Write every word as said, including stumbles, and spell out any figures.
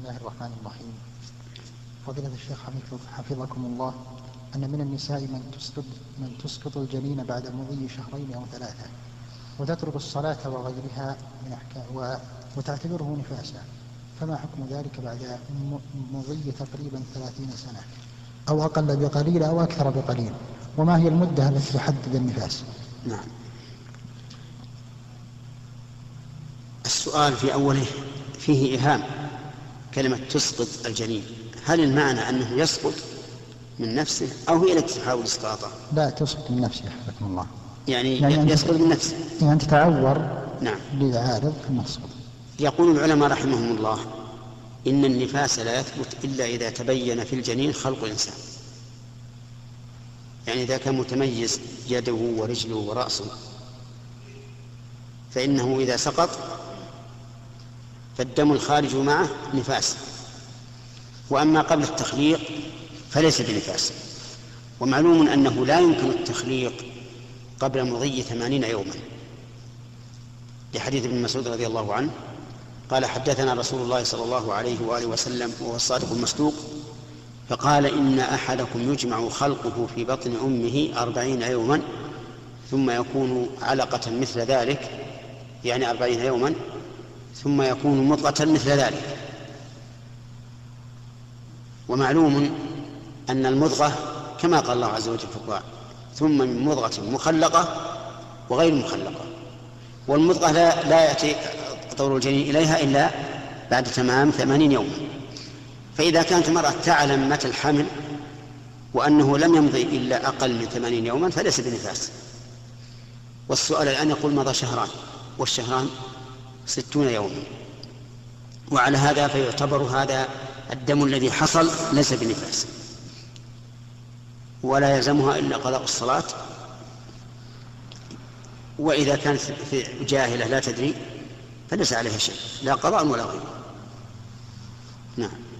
الله الرحمن الرحيم. فضيلة الشيخ حفظكم الله، أن من النساء من تسقط, من تسقط الجنين بعد مضي شهرين أو ثلاثة وتترك الصلاة وغيرها من أحكام وتعتبره نفاسا، فما حكم ذلك بعد مضي تقريبا ثلاثين سنة أو أقل بقليل أو أكثر بقليل؟ وما هي المدة التي تحدد النفاس؟ نعم. السؤال في أوله فيه إيهام. كلمة تسقط الجنين، هل المعنى أنه يسقط من نفسه أو هي التي تحاول إسقاطه؟ لا، تسقط من نفسه حفظكم الله. يعني, يعني يسقط من نفسه، يعني أن تتعور. نعم. لعارض المسقط. يقول العلماء رحمهم الله إن النفاس لا يثبت إلا إذا تبين في الجنين خلق الإنسان، يعني إذا كان متميز يده ورجله ورأسه فإنه إذا سقط فالدم الخارج معه نفاس، وأما قبل التخليق فليس بنفاس. ومعلوم أنه لا يمكن التخليق قبل مضي ثمانين يوما، لحديث ابن مسعود رضي الله عنه قال: حدثنا رسول الله صلى الله عليه وآله وسلم وهو الصادق المصدوق فقال: إن أحدكم يجمع خلقه في بطن أمه أربعين يوما ثم يكون علقة مثل ذلك، يعني أربعين يوما، ثم يكون مضغة مثل ذلك. ومعلوم أن المضغة كما قال الله عز وجل في القرآن: ثم من مضغة مخلقة وغير مخلقة. والمضغة لا, لا يأتي طور الجنين إليها إلا بعد تمام ثمانين يوما. فإذا كانت المرأة تعلم متى الحمل وأنه لم يمضي إلا أقل من ثمانين يوما فليس بنفاس. والسؤال الآن يقول مضى شهران، والشهران ستون يوما، وعلى هذا فيعتبر هذا الدم الذي حصل ليس بنفاس، ولا يلزمها إلا قضاء الصلاة. وإذا كانت في جاهلة لا تدري فليس عليها شيء، لا قضاء ولا غيره. نعم.